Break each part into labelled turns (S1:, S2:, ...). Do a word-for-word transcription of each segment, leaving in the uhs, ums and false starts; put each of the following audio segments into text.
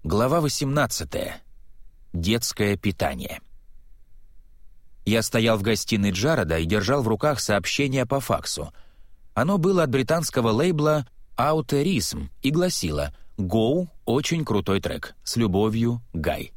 S1: Глава восемнадцатая. Детское питание. Я стоял в гостиной Джареда и держал в руках сообщение по факсу. Оно было от британского лейбла «Аутеризм» и гласило «Go, очень крутой трек. С любовью, Гай».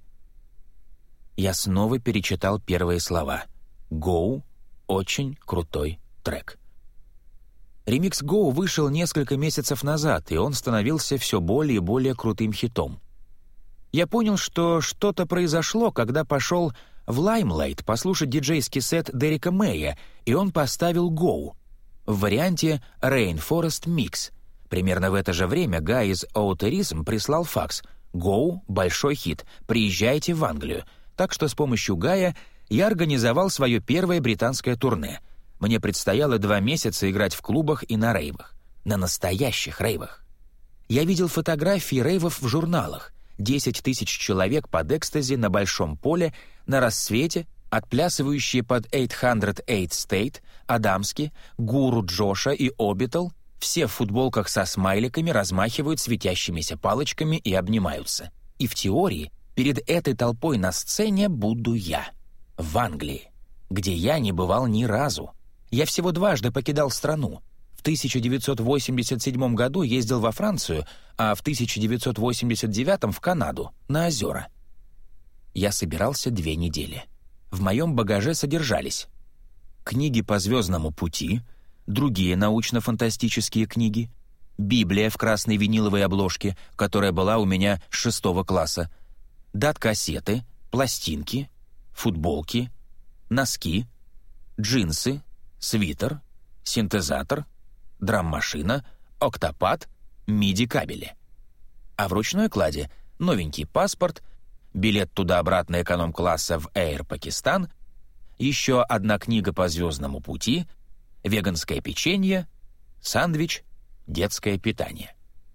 S1: Я снова перечитал первые слова. «Go, очень крутой трек». Ремикс «Go» вышел несколько месяцев назад, и он становился все более и более крутым хитом. Я понял, что что-то произошло, когда пошел в Limelight послушать диджейский сет Дерека Мэя, и он поставил «Go» в варианте Rainforest Mix. Примерно в это же время Гай из Outerism прислал факс «Go, большой хит, приезжайте в Англию». Так что с помощью Гая я организовал свое первое британское турне. Мне предстояло два месяца играть в клубах и на рейвах. На настоящих рейвах. Я видел фотографии рейвов в журналах. десять тысяч человек под экстази на большом поле, на рассвете, отплясывающие под восемьсот восемь State, Адамски, Гуру Джоша и Обитал, все в футболках со смайликами размахивают светящимися палочками и обнимаются. И в теории перед этой толпой на сцене буду я. В Англии, где я не бывал ни разу. Я всего дважды покидал страну. В тысяча девятьсот восемьдесят седьмом году ездил во Францию, а в тысяча девятьсот восемьдесят девятом в Канаду, на озера. Я собирался две недели. В моем багаже содержались книги по «Звездному пути», другие научно-фантастические книги, Библия в красной виниловой обложке, которая была у меня с шестого класса, дат-кассеты, пластинки, футболки, носки, джинсы, свитер, синтезатор, драм-машина, октопад, миди-кабели. А в ручной кладе новенький паспорт, билет туда-обратно эконом-класса в Air Pakistan, еще одна книга по «Звездному пути», веганское печенье, сандвич, детское питание.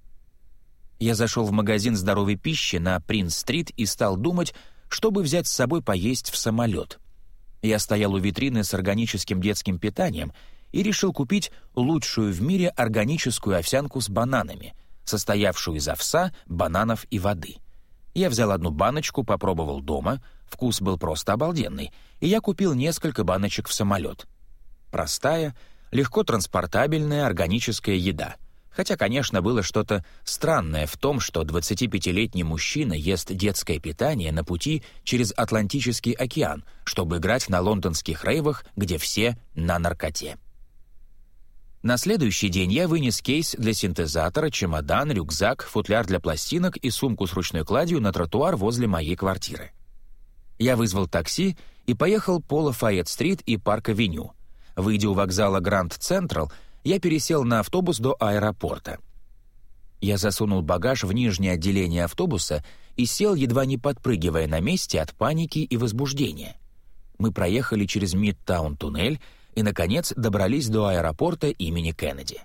S1: Я зашел в магазин здоровой пищи на Принц-стрит и стал думать, чтобы взять с собой поесть в самолет. Я стоял у витрины с органическим детским питанием и решил купить лучшую в мире органическую овсянку с бананами, состоявшую из овса, бананов и воды. Я взял одну баночку, попробовал дома, вкус был просто обалденный, и я купил несколько баночек в самолет. Простая, легко транспортабельная органическая еда. Хотя, конечно, было что-то странное в том, что двадцатипятилетний мужчина ест детское питание на пути через Атлантический океан, чтобы играть на лондонских рейвах, где все на наркоте. На следующий день я вынес кейс для синтезатора, чемодан, рюкзак, футляр для пластинок и сумку с ручной кладью на тротуар возле моей квартиры. Я вызвал такси и поехал по Лафайет-стрит и Парк-авеню. Выйдя у вокзала Гранд Централ, я пересел на автобус до аэропорта. Я засунул багаж в нижнее отделение автобуса и сел, едва не подпрыгивая на месте от паники и возбуждения. Мы проехали через Мидтаун-туннель и, наконец, добрались до аэропорта имени Кеннеди.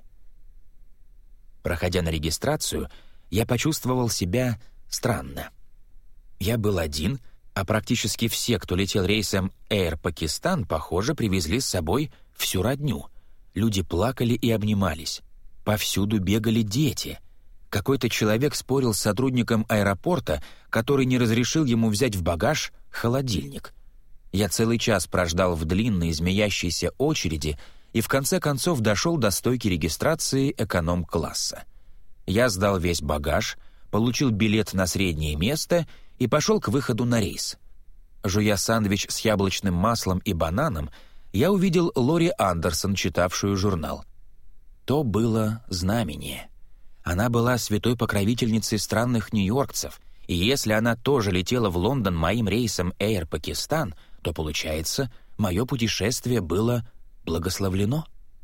S1: Проходя на регистрацию, я почувствовал себя странно. Я был один, а практически все, кто летел рейсом Air Pakistan, похоже, привезли с собой всю родню. Люди плакали и обнимались. Повсюду бегали дети. Какой-то человек спорил с сотрудником аэропорта, который не разрешил ему взять в багаж холодильник. Я целый час прождал в длинной змеящейся очереди и в конце концов дошел до стойки регистрации эконом-класса. Я сдал весь багаж, получил билет на среднее место и пошел к выходу на рейс. Жуя сэндвич с яблочным маслом и бананом, я увидел Лори Андерсон, читавшую журнал. То было знамение. Она была святой покровительницей странных нью-йоркцев, и если она тоже летела в Лондон моим рейсом Air Pakistan, то, получается, мое путешествие было благословлено.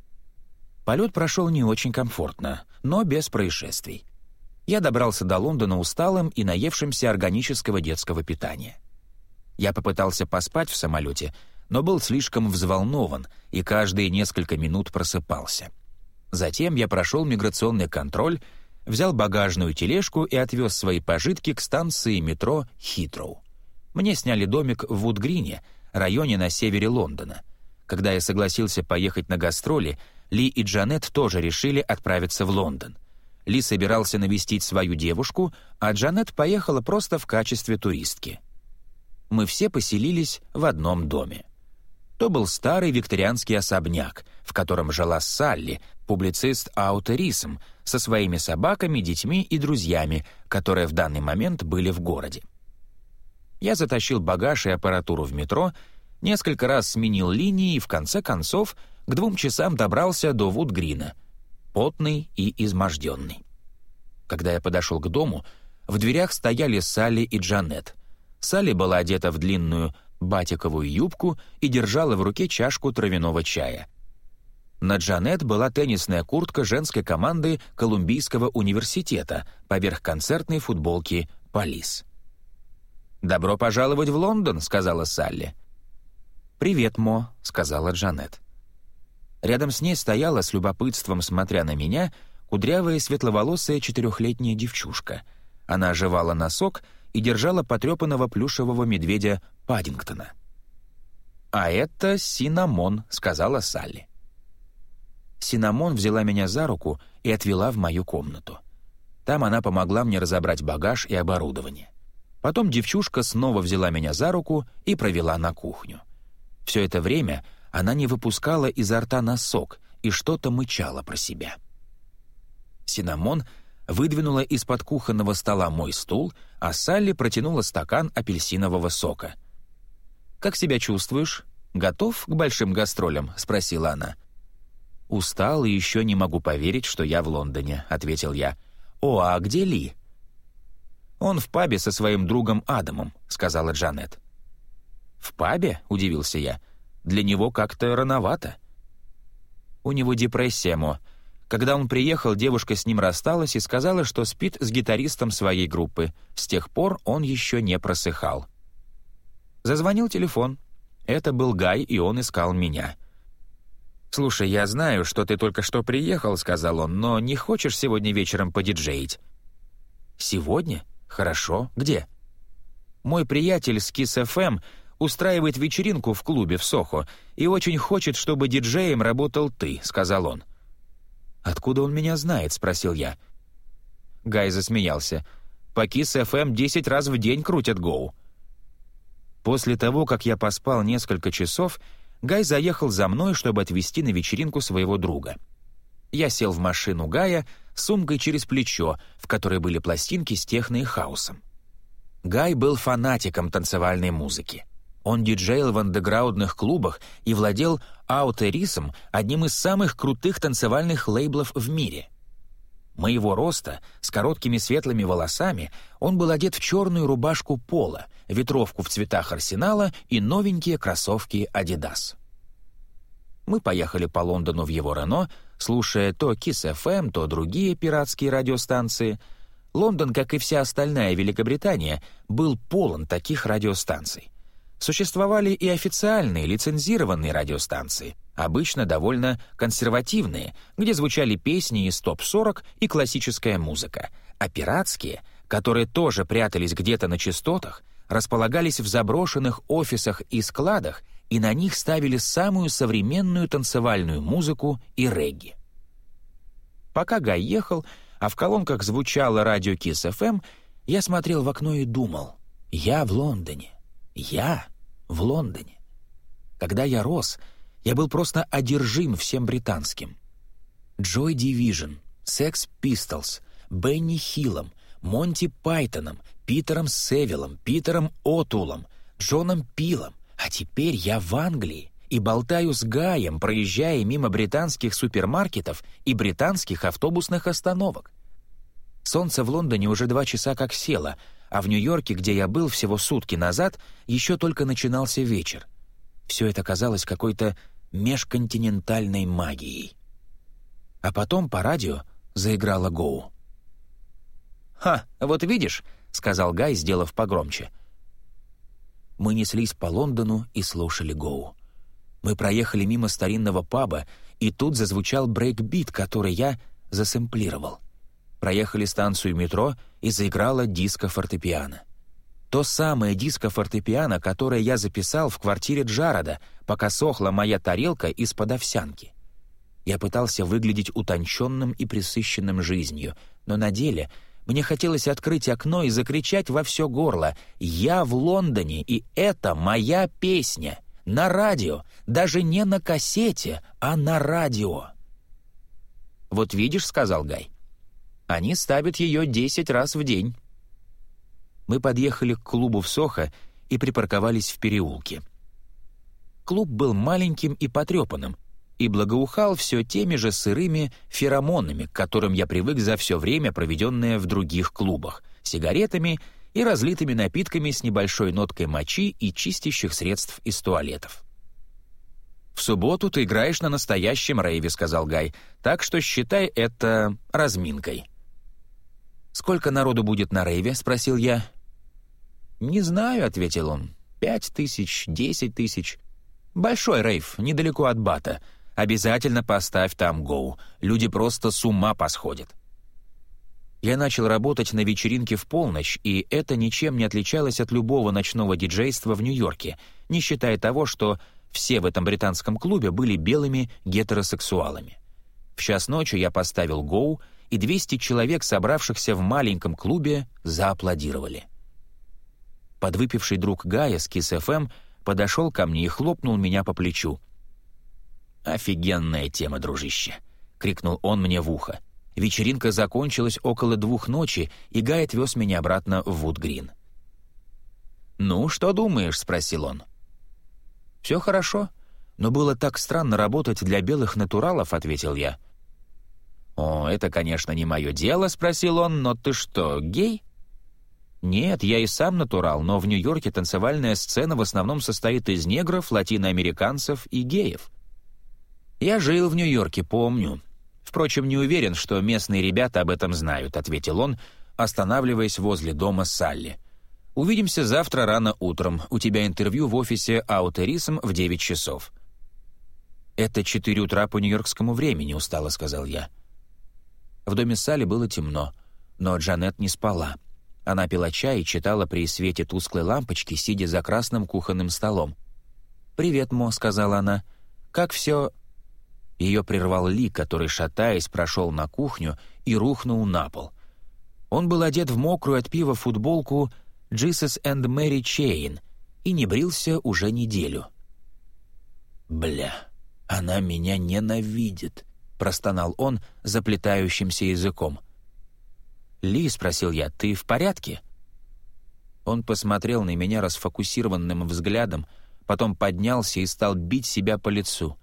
S1: Полет прошел не очень комфортно, но без происшествий. Я добрался до Лондона усталым и наевшимся органического детского питания. Я попытался поспать в самолете, но был слишком взволнован и каждые несколько минут просыпался. Затем я прошел миграционный контроль, взял багажную тележку и отвез свои пожитки к станции метро Хитроу. Мне сняли домик в Вуд-Грине, районе на севере Лондона. Когда я согласился поехать на гастроли, Ли и Джанет тоже решили отправиться в Лондон. Ли собирался навестить свою девушку, а Джанет поехала просто в качестве туристки. Мы все поселились в одном доме. То был старый викторианский особняк, в котором жила Салли, публицист Аутерисм, со своими собаками, детьми и друзьями, которые в данный момент были в городе. Я затащил багаж и аппаратуру в метро, несколько раз сменил линии и, в конце концов, к двум часам добрался до Вуд-Грина, потный и изможденный. Когда я подошел к дому, в дверях стояли Салли и Джанет. Салли была одета в длинную батиковую юбку и держала в руке чашку травяного чая. На Джанет была теннисная куртка женской команды Колумбийского университета поверх концертной футболки «Полис». «Добро пожаловать в Лондон», — сказала Салли. «Привет, Мо», — сказала Джанет. Рядом с ней стояла, с любопытством смотря на меня, кудрявая светловолосая четырехлетняя девчушка. Она жевала носок и держала потрепанного плюшевого медведя Паддингтона. «А это Синамон», — сказала Салли. Синамон взяла меня за руку и отвела в мою комнату. Там она помогла мне разобрать багаж и оборудование. Потом девчушка снова взяла меня за руку и провела на кухню. Все это время она не выпускала изо рта носок и что-то мычала про себя. Синамон выдвинула из-под кухонного стола мой стул, а Салли протянула стакан апельсинового сока. «Как себя чувствуешь? Готов к большим гастролям?» — спросила она. «Устал и еще не могу поверить, что я в Лондоне», — ответил я. «О, а где Ли?» «Он в пабе со своим другом Адамом», — сказала Джанет. «В пабе?» — удивился я. «Для него как-то рановато». «У него депрессия, Мо. Когда он приехал, девушка с ним рассталась и сказала, что спит с гитаристом своей группы. С тех пор он еще не просыхал». Зазвонил телефон. Это был Гай, и он искал меня. «Слушай, я знаю, что ты только что приехал», — сказал он, «но не хочешь сегодня вечером подиджеить?» «Сегодня? Хорошо. Где?» «Мой приятель с Kiss эф эм устраивает вечеринку в клубе в Сохо и очень хочет, чтобы диджеем работал ты», — сказал он. «Откуда он меня знает?» — спросил я. Гай засмеялся. «По Kiss эф эм десять раз в день крутят гоу». После того, как я поспал несколько часов, Гай заехал за мной, чтобы отвезти на вечеринку своего друга. Я сел в машину Гая с сумкой через плечо, в которой были пластинки с техно и хаусом. Гай был фанатиком танцевальной музыки. Он диджейл в андеграундных клубах и владел Аутерисом, одним из самых крутых танцевальных лейблов в мире. Моего роста, с короткими светлыми волосами, он был одет в черную рубашку поло, ветровку в цветах Арсенала и новенькие кроссовки Adidas. Мы поехали по Лондону в его Рено, слушая то Kiss эф эм, то другие пиратские радиостанции. Лондон, как и вся остальная Великобритания, был полон таких радиостанций. Существовали и официальные лицензированные радиостанции, обычно довольно консервативные, где звучали песни из топ сорок и классическая музыка, а пиратские, которые тоже прятались где-то на частотах, располагались в заброшенных офисах и складах, и на них ставили самую современную танцевальную музыку и регги. Пока Гай ехал, а в колонках звучало радио Kiss эф эм, я смотрел в окно и думал: «Я в Лондоне. Я в Лондоне». Когда я рос, я был просто одержим всем британским. Joy Division, Sex Pistols, Бенни Хиллом, Монти Пайтоном, Питером Севиллом, Питером О'Тулом, Джоном Пилом. А теперь я в Англии и болтаю с Гаем, проезжая мимо британских супермаркетов и британских автобусных остановок. Солнце в Лондоне уже два часа как село, а в Нью-Йорке, где я был всего сутки назад, еще только начинался вечер. Все это казалось какой-то межконтинентальной магией. А потом по радио заиграла гоу. «Ха, вот видишь», — сказал Гай, сделав погромче. Мы неслись по Лондону и слушали гоу. Мы проехали мимо старинного паба, и тут зазвучал брейкбит, который я засэмплировал. Проехали станцию метро, и заиграла диско-фортепиано. То самое диско-фортепиано, которое я записал в квартире Джареда, пока сохла моя тарелка из-под овсянки. Я пытался выглядеть утонченным и пресыщенным жизнью, Но на деле мне хотелось открыть окно и закричать во все горло: «Я в Лондоне, и это моя песня! На радио! Даже не на кассете, а на радио!» «Вот видишь», — сказал Гай, — «они ставят ее десять раз в день». Мы подъехали к клубу в Сохо и припарковались в переулке. Клуб был маленьким и потрепанным, и благоухал все теми же сырыми феромонами, к которым я привык за все время, проведенное в других клубах, сигаретами и разлитыми напитками с небольшой ноткой мочи и чистящих средств из туалетов. «В субботу ты играешь на настоящем рейве», — сказал Гай, «так что считай это разминкой». «Сколько народу будет на рейве?» — спросил я. «Не знаю», — ответил он. «Пять тысяч, десять тысяч. Большой рейв, недалеко от Бата. Обязательно поставь там гоу. Люди просто с ума посходят». Я начал работать на вечеринке в полночь, и это ничем не отличалось от любого ночного диджейства в Нью-Йорке, не считая того, что все в этом британском клубе были белыми гетеросексуалами. В час ночи я поставил гоу, и двести человек, собравшихся в маленьком клубе, зааплодировали. Подвыпивший друг Гая с Кис эф эм подошел ко мне и хлопнул меня по плечу. «Офигенная тема, дружище!» — крикнул он мне в ухо. Вечеринка закончилась около двух ночи, и Гай отвез меня обратно в Вуд-Грин. «Ну, что думаешь?» — спросил он. «Все хорошо, но было так странно работать для белых натуралов», — ответил я. «О, это, конечно, не мое дело», — спросил он, «но ты что, гей?» «Нет, я и сам натурал, но в Нью-Йорке танцевальная сцена в основном состоит из негров, латиноамериканцев и геев». «Я жил в Нью-Йорке, помню. Впрочем, не уверен, что местные ребята об этом знают», — ответил он, останавливаясь возле дома Салли. «Увидимся завтра рано утром. У тебя интервью в офисе Аутерисм в девять часов». «Это четыре утра по нью-йоркскому времени», — устало сказал я. В доме Салли было темно, но Джанет не спала. Она пила чай и читала при свете тусклой лампочки, сидя за красным кухонным столом. «Привет, Мо», — сказала она. «Как все...» Ее прервал Ли, который, шатаясь, прошел на кухню и рухнул на пол. Он был одет в мокрую от пива футболку «Jesus and Mary Chain» и не брился уже неделю. «Бля, она меня ненавидит», — простонал он заплетающимся языком. «Ли», — спросил я, — «ты в порядке?» Он посмотрел на меня расфокусированным взглядом, потом поднялся и стал бить себя по лицу.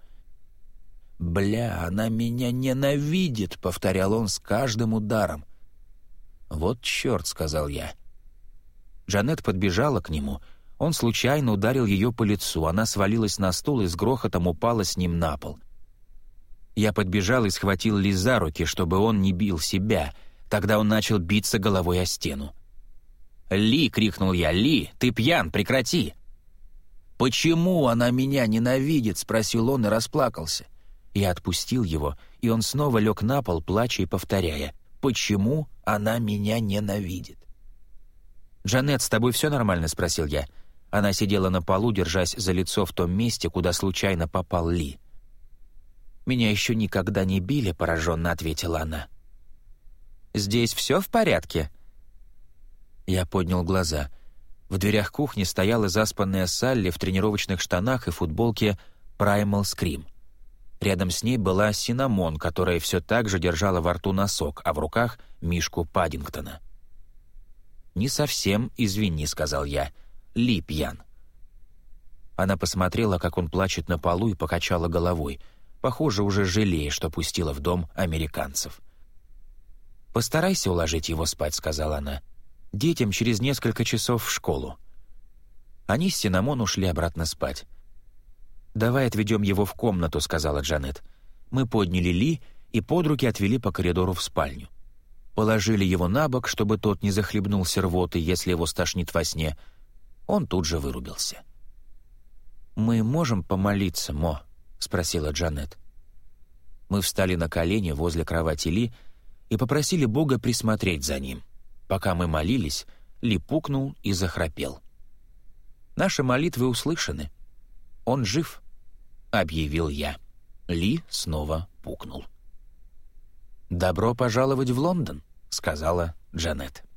S1: «Бля, она меня ненавидит», — повторял он с каждым ударом. «Вот черт», — сказал я. Джанет подбежала к нему. Он случайно ударил ее по лицу. Она свалилась на стул и с грохотом упала с ним на пол. Я подбежал и схватил Ли за руки, чтобы он не бил себя. Тогда он начал биться головой о стену. «Ли!» — крикнул я. «Ли, ты пьян, прекрати!» «Почему она меня ненавидит?» — спросил он и расплакался. Я отпустил его, и он снова лег на пол, плача и повторяя: «Почему она меня ненавидит?» «Джанет, с тобой все нормально?» — спросил я. Она сидела на полу, держась за лицо в том месте, куда случайно попал Ли. «Меня еще никогда не били», — пораженно ответила она. «Здесь все в порядке?» Я поднял глаза. В дверях кухни стояла заспанная Салли в тренировочных штанах и футболке «Primal Scream». Рядом с ней была Синнамон, которая все так же держала во рту носок, а в руках — мишку Паддингтона. «Не совсем, извини», — сказал я. «Ли пьян». Она посмотрела, как он плачет на полу, и покачала головой, похоже, уже жалея, что пустила в дом американцев. «Постарайся уложить его спать», — сказала она. «Детям через несколько часов в школу». Они с Синнамон ушли обратно спать. «Давай отведем его в комнату», — сказала Джанет. Мы подняли Ли и под руки отвели по коридору в спальню. Положили его на бок, чтобы тот не захлебнулся рвотой, если его стошнит во сне. Он тут же вырубился. «Мы можем помолиться, Мо?» — спросила Джанет. Мы встали на колени возле кровати Ли и попросили Бога присмотреть за ним. Пока мы молились, Ли пукнул и захрапел. «Наши молитвы услышаны. Он жив», — объявил я. Ли снова пукнул. «Добро пожаловать в Лондон», — сказала Джанет.